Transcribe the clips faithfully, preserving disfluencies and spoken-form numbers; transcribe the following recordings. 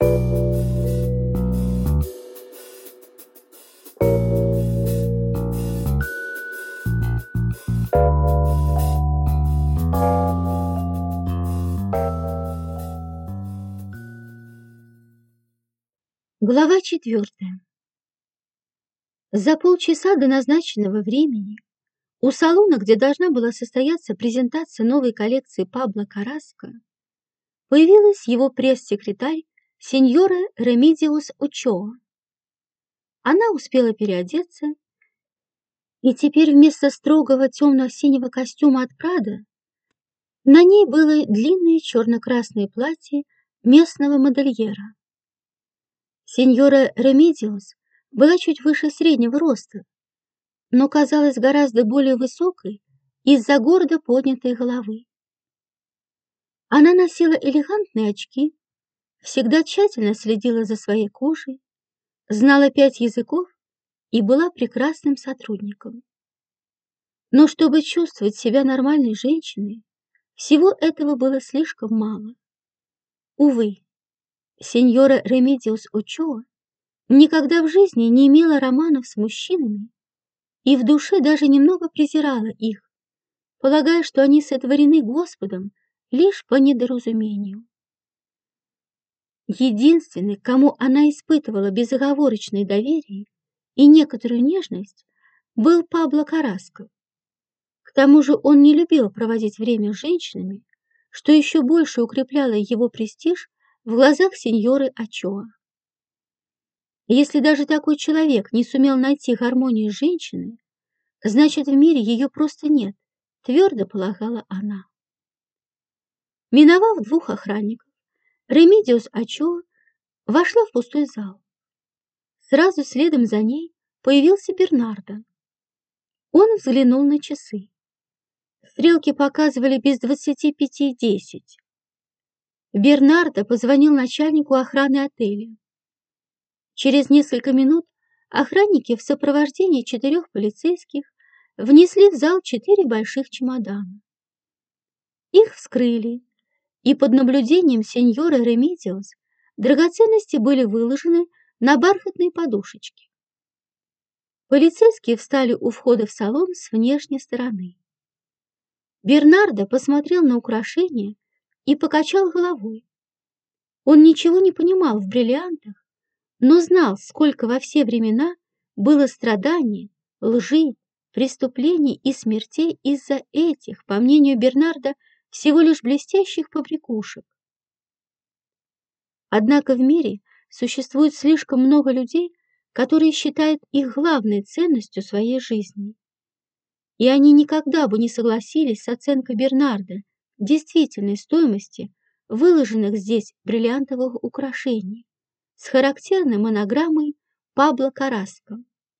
Глава четвертая. За полчаса до назначенного времени у салона, где должна была состояться презентация новой коллекции Пабло Карраско, появилась его пресс-секретарь сеньора Ремидиус Очоа. Она успела переодеться, и теперь вместо строгого темно-синего костюма от Прада на ней было длинное черно-красное платье местного модельера. Сеньора Ремидиус была чуть выше среднего роста, но казалась гораздо более высокой из-за гордо поднятой головы. Она носила элегантные очки, всегда тщательно следила за своей кожей, знала пять языков и была прекрасным сотрудником. Но чтобы чувствовать себя нормальной женщиной, всего этого было слишком мало. Увы, сеньора Ремидиус Очоа никогда в жизни не имела романов с мужчинами и в душе даже немного презирала их, полагая, что они сотворены Господом лишь по недоразумению. Единственный, кому она испытывала безоговорочное доверие и некоторую нежность, был Пабло Карраско. К тому же он не любил проводить время с женщинами, что еще больше укрепляло его престиж в глазах сеньоры Очоа. Если даже такой человек не сумел найти гармонию с женщиной, значит, в мире ее просто нет, твердо полагала она. Миновав двух охранников, Ремидиус Очоа вошла в пустой зал. Сразу следом за ней появился Бернардо. Он взглянул на часы. Стрелки показывали без двадцати пяти десять. Бернардо позвонил начальнику охраны отеля. Через несколько минут охранники в сопровождении четырех полицейских внесли в зал четыре больших чемодана. Их вскрыли, и под наблюдением сеньоры Ремидиус драгоценности были выложены на бархатные подушечки. Полицейские встали у входа в салон с внешней стороны. Бернардо посмотрел на украшения и покачал головой. Он ничего не понимал в бриллиантах, но знал, сколько во все времена было страданий, лжи, преступлений и смертей из-за этих, по мнению Бернардо, всего лишь блестящих побрякушек. Однако в мире существует слишком много людей, которые считают их главной ценностью своей жизни. И они никогда бы не согласились с оценкой Бернардо действительной стоимости выложенных здесь бриллиантовых украшений с характерной монограммой Пабло Карраско.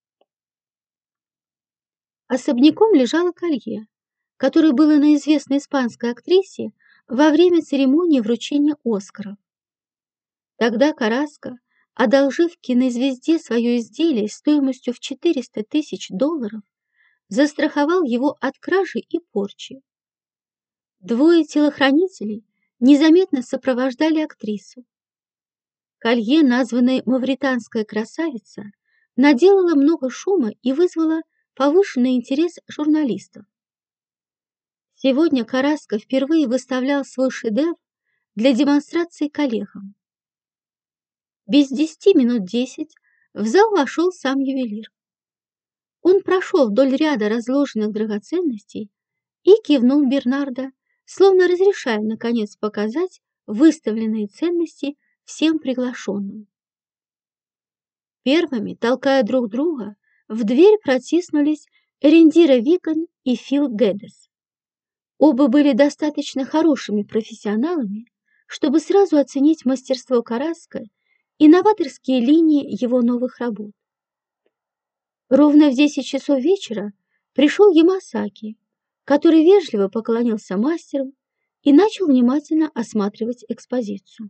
Особняком лежало колье, которое было на известной испанской актрисе во время церемонии вручения Оскаров. Тогда Карраско, одолжив кинозвезде свое изделие стоимостью в четыреста тысяч долларов, застраховал его от кражи и порчи. Двое телохранителей незаметно сопровождали актрису. Колье, названное «Мавританская красавица», наделало много шума и вызвало повышенный интерес журналистов. Сегодня Карраско впервые выставлял свой шедевр для демонстрации коллегам. Без десяти минут десять в зал вошел сам ювелир. Он прошел вдоль ряда разложенных драгоценностей и кивнул Бернардо, словно разрешая, наконец, показать выставленные ценности всем приглашенным. Первыми, толкая друг друга, в дверь протиснулись Эриндира Виган и Фил Гэддес. Оба были достаточно хорошими профессионалами, чтобы сразу оценить мастерство Карраско и новаторские линии его новых работ. Ровно в десять часов вечера пришел Ямасаки, который вежливо поклонился мастеру и начал внимательно осматривать экспозицию.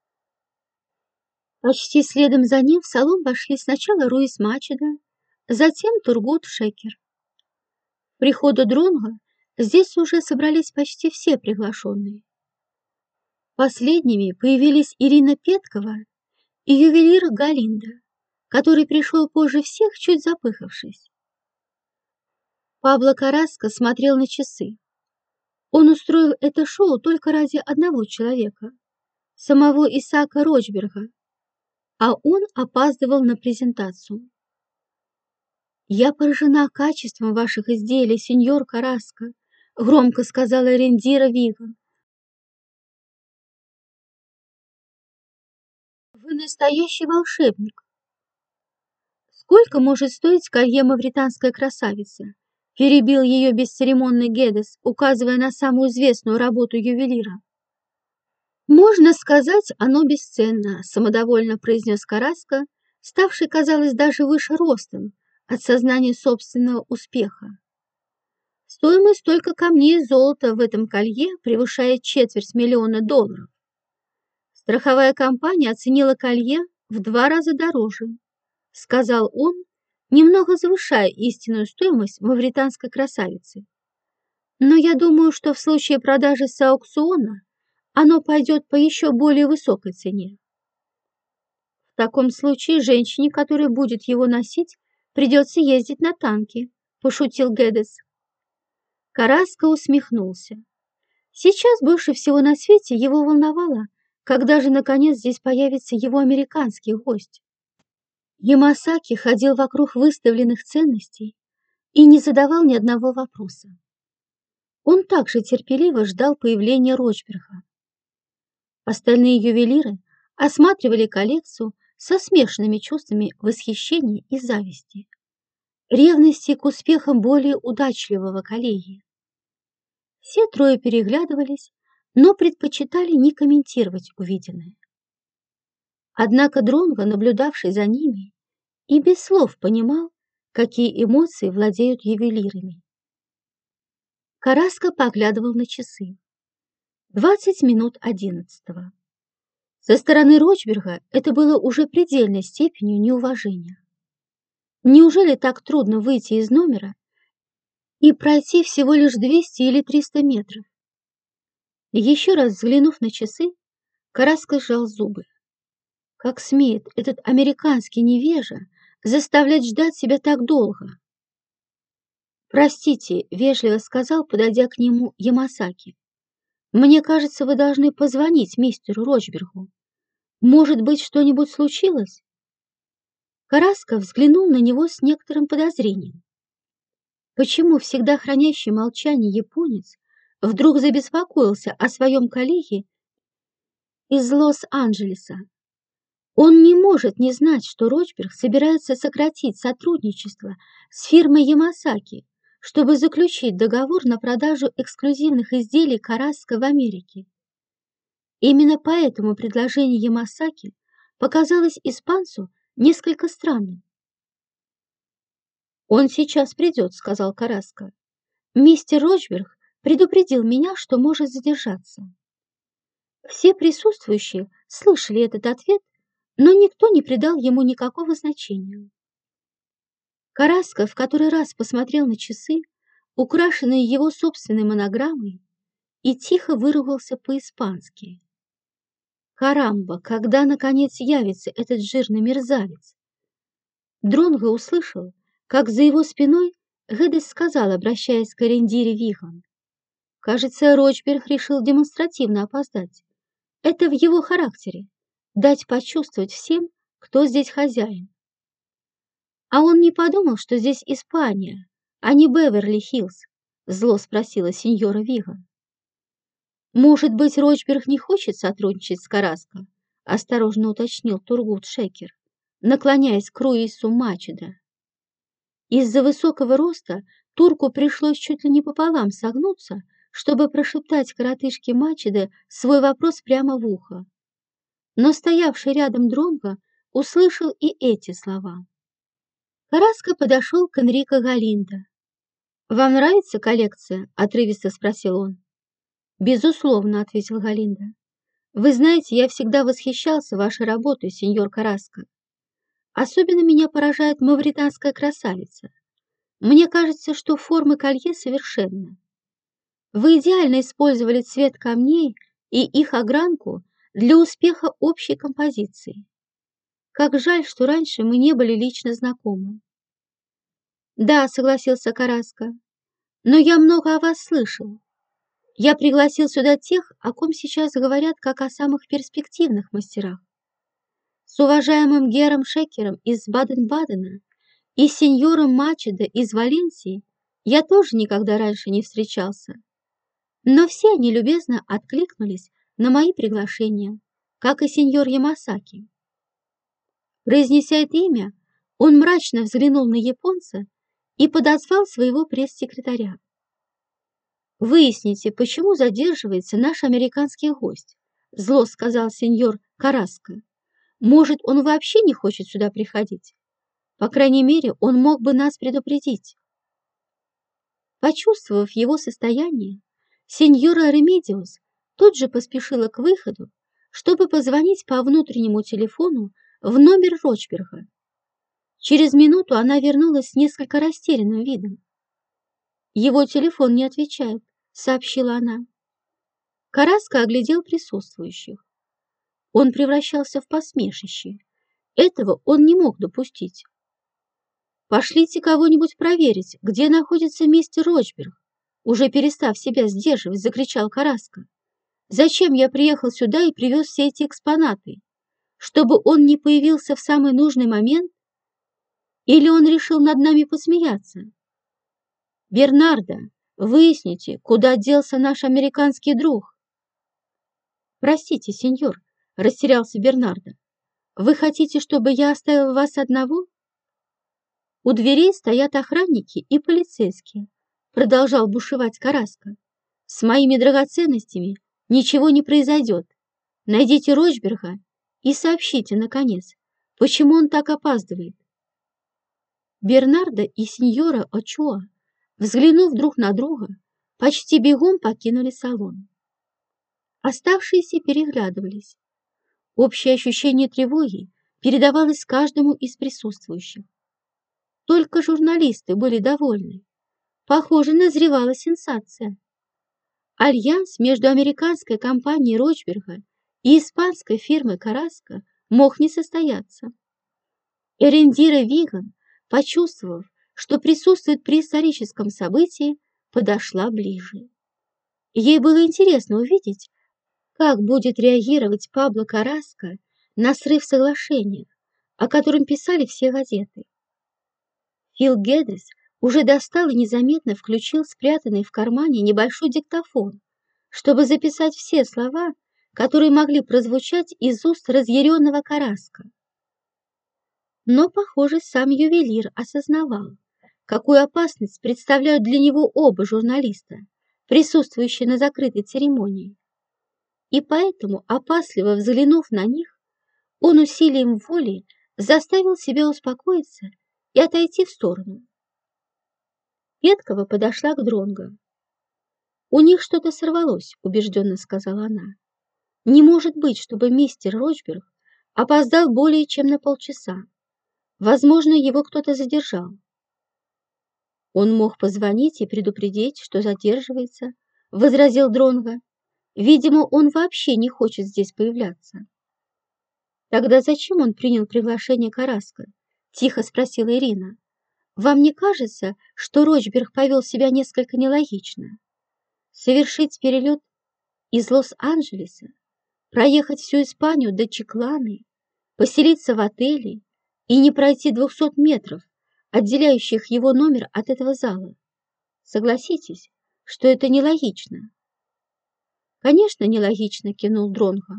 Почти следом за ним в салон вошли сначала Руис Мачедо, затем Тургут Шекер. К приходу Дронго здесь уже собрались почти все приглашенные. Последними появились Ирина Петкова и ювелир Галинда, который пришел позже всех, чуть запыхавшись. Пабло Карраско смотрел на часы. Он устроил это шоу только ради одного человека, самого Исаака Рочберга, а он опаздывал на презентацию. «Я поражена качеством ваших изделий, сеньор Карраско», — громко сказала Рендира Виган. «Вы настоящий волшебник». «Сколько может стоить колье мавританская красавица?» — перебил ее бесцеремонный Гедес, указывая на самую известную работу ювелира. «Можно сказать, оно бесценно», — самодовольно произнес Карраско, ставший, казалось, даже выше ростом от сознания собственного успеха. «Стоимость только камней и золота в этом колье превышает четверть миллиона долларов. Страховая компания оценила колье в два раза дороже», — сказал он, немного завышая истинную стоимость мавританской красавицы. «Но я думаю, что в случае продажи с аукциона оно пойдет по еще более высокой цене. В таком случае женщине, которая будет его носить, придется ездить на танке», — пошутил Гедес. Карраско усмехнулся. Сейчас больше всего на свете его волновало, когда же, наконец, здесь появится его американский гость. Ямасаки ходил вокруг выставленных ценностей и не задавал ни одного вопроса. Он также терпеливо ждал появления Рочберга. Остальные ювелиры осматривали коллекцию со смешанными чувствами восхищения и зависти, ревности к успехам более удачливого коллеги. Все трое переглядывались, но предпочитали не комментировать увиденное. Однако Дронго, наблюдавший за ними, и без слов понимал, какие эмоции владеют ювелирами. Карраско поглядывал на часы. Двадцать минут одиннадцатого. Со стороны Рочберга это было уже предельной степенью неуважения. Неужели так трудно выйти из номера и пройти всего лишь двести или триста метров? Еще раз взглянув на часы, Карраско сжал зубы. Как смеет этот американский невежа заставлять ждать себя так долго? «Простите», — вежливо сказал, подойдя к нему Ямасаки. «Мне кажется, вы должны позвонить мистеру Рочбергу. Может быть, что-нибудь случилось?» Карраско взглянул на него с некоторым подозрением. Почему всегда хранящий молчание японец вдруг забеспокоился о своем коллеге из Лос-Анджелеса? Он не может не знать, что Рочберг собирается сократить сотрудничество с фирмой Ямасаки, чтобы заключить договор на продажу эксклюзивных изделий Карраско в Америке. Именно поэтому предложение Ямасаки показалось испанцу несколько странным. «Он сейчас придет», — сказал Карраско. «Мистер Рочберг предупредил меня, что может задержаться». Все присутствующие слышали этот ответ, но никто не придал ему никакого значения. Карраско в который раз посмотрел на часы, украшенные его собственной монограммой, и тихо выругался по-испански. «Карамба, когда, наконец, явится этот жирный мерзавец?» Дронго услышал, как за его спиной Гедес сказал, обращаясь к Рендире Виган. «Кажется, Рочберг решил демонстративно опоздать. Это в его характере — дать почувствовать всем, кто здесь хозяин». «А он не подумал, что здесь Испания, а не Беверли-Хиллз?» — зло спросила сеньора Виган. «Может быть, Рочберг не хочет сотрудничать с Карраско?» — осторожно уточнил Тургут Шекер, наклоняясь к Руису Мачедо. Из-за высокого роста турку пришлось чуть ли не пополам согнуться, чтобы прошептать коротышке Мачедо свой вопрос прямо в ухо. Но стоявший рядом Дронго услышал и эти слова. Карраско подошел к Энрико Галиндо. «Вам нравится коллекция?» — отрывисто спросил он. «Безусловно», — ответил Галиндо. «Вы знаете, я всегда восхищался вашей работой, сеньор Карраско. Особенно меня поражает мавританская красавица. Мне кажется, что формы колье совершенны. Вы идеально использовали цвет камней и их огранку для успеха общей композиции. Как жаль, что раньше мы не были лично знакомы. Да, согласился Караска, но я много о вас слышал. Я пригласил сюда тех, о ком сейчас говорят как о самых перспективных мастерах. С уважаемым Гером Шекером из Баден-Бадена и сеньором Мачедо из Валенсии я тоже никогда раньше не встречался. Но все они любезно откликнулись на мои приглашения, как и сеньор Ямасаки. Произнеся это имя, он мрачно взглянул на японца и подозвал своего пресс-секретаря. «Выясните, почему задерживается наш американский гость», — зло сказал сеньор Караско. «Может, он вообще не хочет сюда приходить? По крайней мере, он мог бы нас предупредить». Почувствовав его состояние, сеньора Ремедиус тут же поспешила к выходу, чтобы позвонить по внутреннему телефону в номер Рочберга. Через минуту она вернулась с несколько растерянным видом. «Его телефон не отвечает», — сообщила она. Караска оглядел присутствующих. Он превращался в посмешище. Этого он не мог допустить. «Пошлите кого-нибудь проверить, где находится мистер Рочберг», уже перестав себя сдерживать, закричал Караска. «Зачем я приехал сюда и привез все эти экспонаты? Чтобы он не появился в самый нужный момент? Или он решил над нами посмеяться? Бернардо, выясните, куда делся наш американский друг». «Простите, сеньор», — растерялся Бернардо. «Вы хотите, чтобы я оставил вас одного?» «У дверей стоят охранники и полицейские», — продолжал бушевать Караска. «С моими драгоценностями ничего не произойдет. Найдите Рочберга и сообщите, наконец, почему он так опаздывает». Бернардо и сеньора Очоа, взглянув друг на друга, почти бегом покинули салон. Оставшиеся переглядывались. Общее ощущение тревоги передавалось каждому из присутствующих. Только журналисты были довольны. Похоже, назревала сенсация. Альянс между американской компанией Рочберга и испанской фирмой Караска мог не состояться. Эрендира Виган, почувствовав, что присутствует при историческом событии, подошла ближе. Ей было интересно увидеть, как будет реагировать Пабло Караска на срыв соглашения, о котором писали все газеты. Фил Геддес уже достал и незаметно включил спрятанный в кармане небольшой диктофон, чтобы записать все слова, которые могли прозвучать из уст разъяренного Караска. Но, похоже, сам ювелир осознавал, какую опасность представляют для него оба журналиста, присутствующие на закрытой церемонии. И поэтому, опасливо взглянув на них, он усилием воли заставил себя успокоиться и отойти в сторону. Петкова подошла к Дронго. «У них что-то сорвалось», — убежденно сказала она. «Не может быть, чтобы мистер Рочберг опоздал более чем на полчаса. Возможно, его кто-то задержал». «Он мог позвонить и предупредить, что задерживается», — возразил Дронго. «Видимо, он вообще не хочет здесь появляться». «Тогда зачем он принял приглашение Караска?» — тихо спросила Ирина. «Вам не кажется, что Рочберг повел себя несколько нелогично? Совершить перелет из Лос-Анджелеса, проехать всю Испанию до Чикланы, поселиться в отеле и не пройти двухсот метров, отделяющих его номер от этого зала? Согласитесь, что это нелогично». «Конечно, нелогично», — кивнул Дронго.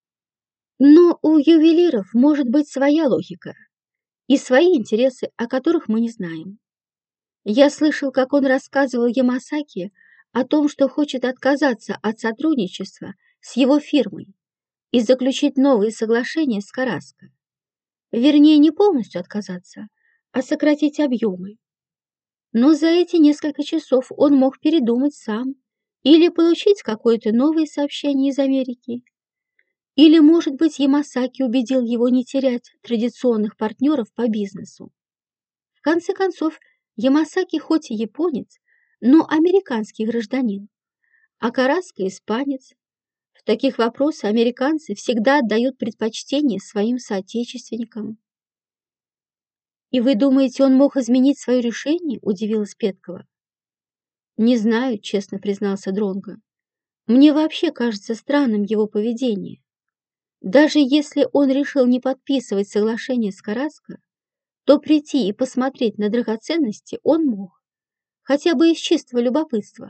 «Но у ювелиров может быть своя логика и свои интересы, о которых мы не знаем. Я слышал, как он рассказывал Ямасаки о том, что хочет отказаться от сотрудничества с его фирмой и заключить новые соглашения с Караско. Вернее, не полностью отказаться, а сократить объемы. Но за эти несколько часов он мог передумать сам или получить какое-то новое сообщение из Америки. Или, может быть, Ямасаки убедил его не терять традиционных партнеров по бизнесу. В конце концов, Ямасаки хоть и японец, но американский гражданин, а Караска испанец. В таких вопросах американцы всегда отдают предпочтение своим соотечественникам. «И вы думаете, он мог изменить свое решение?» – удивилась Петкова. «Не знаю», – честно признался Дронго. «Мне вообще кажется странным его поведение. Даже если он решил не подписывать соглашение с Караско, то прийти и посмотреть на драгоценности он мог, хотя бы из чистого любопытства».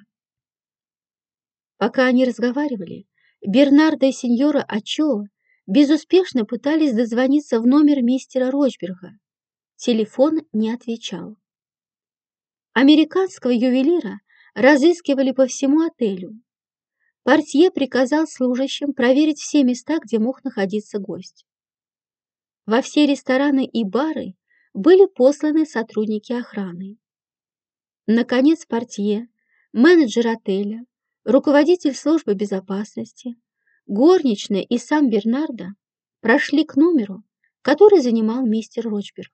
Пока они разговаривали, Бернардо и сеньора Ачоа безуспешно пытались дозвониться в номер мистера Рочберга. Телефон не отвечал. Американского ювелира разыскивали по всему отелю. Портье приказал служащим проверить все места, где мог находиться гость. Во все рестораны и бары были посланы сотрудники охраны. Наконец портье, менеджер отеля, руководитель службы безопасности, горничная и сам Бернардо прошли к номеру, который занимал мистер Рочберг.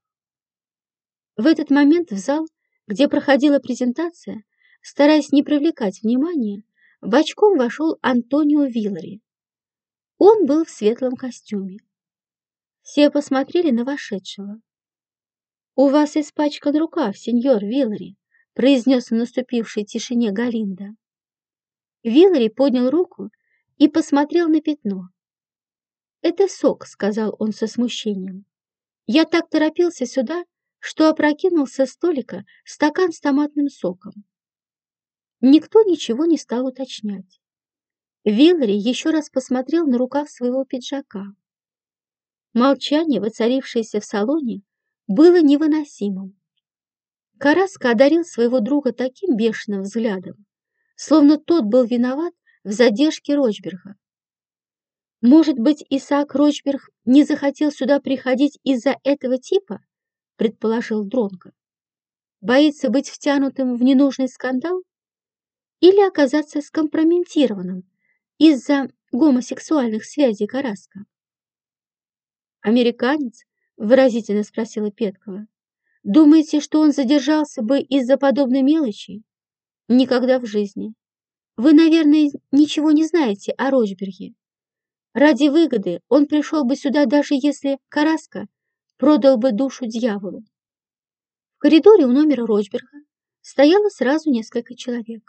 В этот момент в зал, где проходила презентация, стараясь не привлекать внимания, бочком вошел Антонио Виллари. Он был в светлом костюме. Все посмотрели на вошедшего. «У вас испачкан рукав, сеньор Виллари», произнес в наступившей тишине Галинда. Виллари поднял руку и посмотрел на пятно. «Это сок», — сказал он со смущением. «Я так торопился сюда, что опрокинул со столика стакан с томатным соком». Никто ничего не стал уточнять. Виллари еще раз посмотрел на рукав своего пиджака. Молчание, воцарившееся в салоне, было невыносимым. Караско одарил своего друга таким бешеным взглядом, словно тот был виноват в задержке Рочберга. «Может быть, Исаак Рочберг не захотел сюда приходить из-за этого типа?» – предположил Дронго. «Боится быть втянутым в ненужный скандал? Или оказаться скомпрометированным из-за гомосексуальных связей Караско?» «Американец?» – выразительно спросила Петкова. «Думаете, что он задержался бы из-за подобной мелочи? Никогда в жизни. Вы, наверное, ничего не знаете о Рочберге. Ради выгоды он пришел бы сюда, даже если Караско продал бы душу дьяволу». В коридоре у номера Рочберга стояло сразу несколько человек.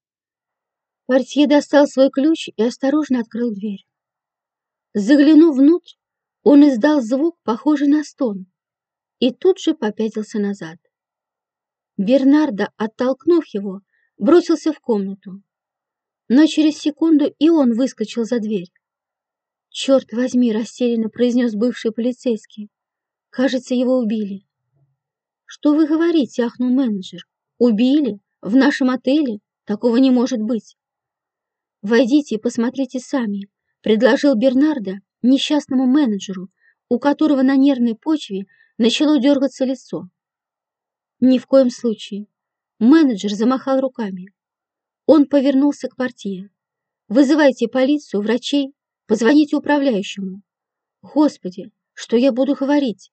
Портье достал свой ключ и осторожно открыл дверь. Заглянув внутрь, он издал звук, похожий на стон, и тут же попятился назад. Бернардо, оттолкнув его, бросился в комнату, но через секунду и он выскочил за дверь. «Черт возьми!» – растерянно произнес бывший полицейский. «Кажется, его убили». «Что вы говорите?» – ахнул менеджер. «Убили? В нашем отеле? Такого не может быть». «Войдите и посмотрите сами», – предложил Бернардо несчастному менеджеру, у которого на нервной почве начало дергаться лицо. «Ни в коем случае». Менеджер замахал руками. Он повернулся к портье. «Вызывайте полицию, врачей, позвоните управляющему». «Господи, что я буду говорить?»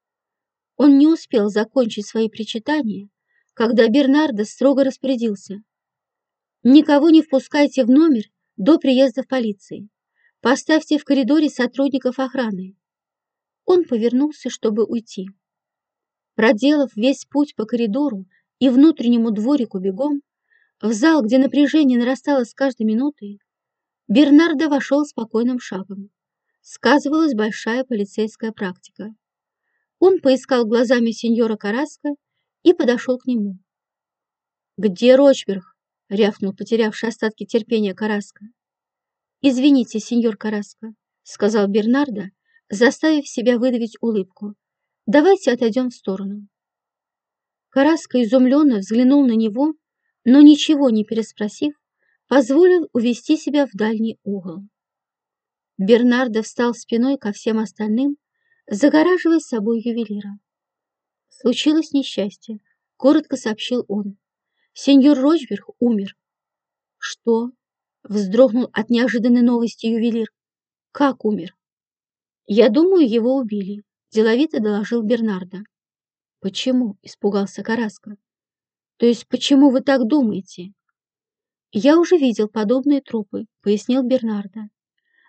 Он не успел закончить свои причитания, когда Бернардо строго распорядился. «Никого не впускайте в номер до приезда в полиции. Поставьте в коридоре сотрудников охраны». Он повернулся, чтобы уйти. Проделав весь путь по коридору и внутреннему дворику бегом, в зал, где напряжение нарастало с каждой минутой, Бернардо вошел спокойным шагом. Сказывалась большая полицейская практика. Он поискал глазами сеньора Караско и подошел к нему. «Где Рочберг?» — рявкнул потерявший остатки терпения Караско. «Извините, сеньор Караско», — сказал Бернардо, заставив себя выдавить улыбку. «Давайте отойдем в сторону». Караско изумленно взглянул на него, но, ничего не переспросив, позволил увести себя в дальний угол. Бернардо встал спиной ко всем остальным, загораживая собой ювелира. «Случилось несчастье», — коротко сообщил он. «Сеньор Рочберг умер». «Что?» — вздрогнул от неожиданной новости ювелир. «Как умер?» «Я думаю, его убили», — деловито доложил Бернардо. «Почему?» — испугался Караско. «То есть почему вы так думаете?» «Я уже видел подобные трупы», — пояснил Бернардо.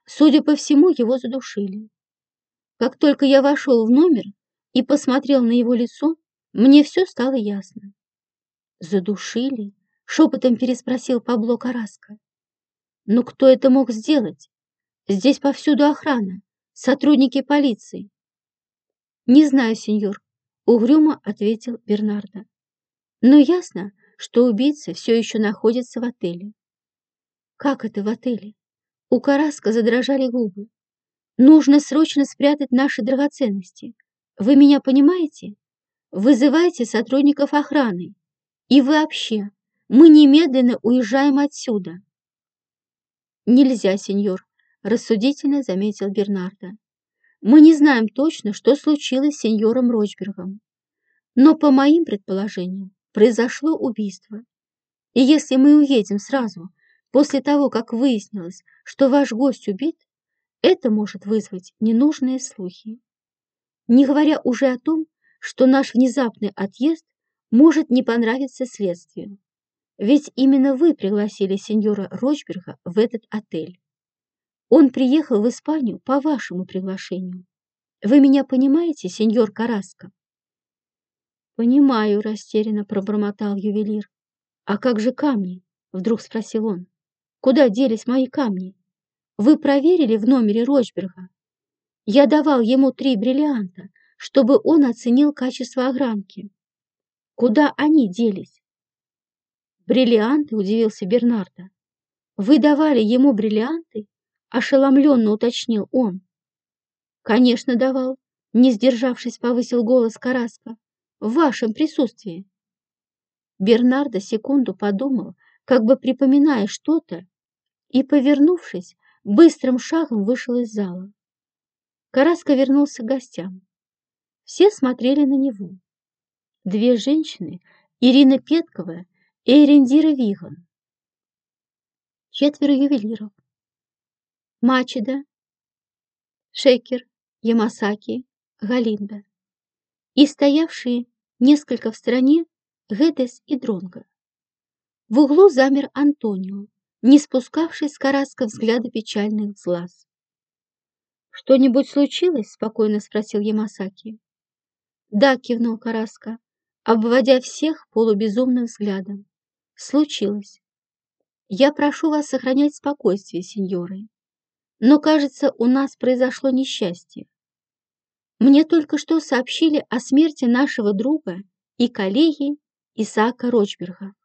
Судя по всему, его задушили. Как только я вошел в номер и посмотрел на его лицо, мне все стало ясно. «Задушили?» — шепотом переспросил Пабло Карраско. «Но кто это мог сделать? Здесь повсюду охрана, сотрудники полиции». «Не знаю, сеньор», — угрюмо ответил Бернардо. «Но ясно, что убийца все еще находится в отеле». «Как это в отеле?» У Карраско задрожали губы. «Нужно срочно спрятать наши драгоценности. Вы меня понимаете? Вызывайте сотрудников охраны. И вообще, мы немедленно уезжаем отсюда». «Нельзя, сеньор», — рассудительно заметил Бернардо. «Мы не знаем точно, что случилось с сеньором Рочбергом. Но, по моим предположениям, произошло убийство. И если мы уедем сразу, после того, как выяснилось, что ваш гость убит, это может вызвать ненужные слухи. Не говоря уже о том, что наш внезапный отъезд может не понравиться следствию. Ведь именно вы пригласили сеньора Рочберга в этот отель. Он приехал в Испанию по вашему приглашению. Вы меня понимаете, сеньор Карраско?» «Понимаю», — растерянно пробормотал ювелир. «А как же камни?» — вдруг спросил он. «Куда делись мои камни? Вы проверили в номере Рочберга? Я давал ему три бриллианта, чтобы он оценил качество огранки. Куда они делись?» «Бриллианты?» — удивился Бернардо. «Вы давали ему бриллианты?» — ошеломленно уточнил он. «Конечно, давал», — не сдержавшись, повысил голос Карраско. «В вашем присутствии». Бернардо секунду подумал, как бы припоминая что-то, и, повернувшись, быстрым шагом вышел из зала. Карраско вернулся к гостям. Все смотрели на него. Две женщины, Ирина Петкова и Эрендира Виган. Четверо ювелиров. Мачеда, Шекер, Ямасаки, Галинда. И стоявшие несколько в стороне Гедес и Дронго. В углу замер Антонио, не спускавший с Карраско взгляда печальных глаз. «Что-нибудь случилось?» — спокойно спросил Ямасаки. «Да», — кивнул Карраско, обводя всех полубезумным взглядом. «Случилось. Я прошу вас сохранять спокойствие, сеньоры. Но, кажется, у нас произошло несчастье. Мне только что сообщили о смерти нашего друга и коллеги Исаака Рочберга».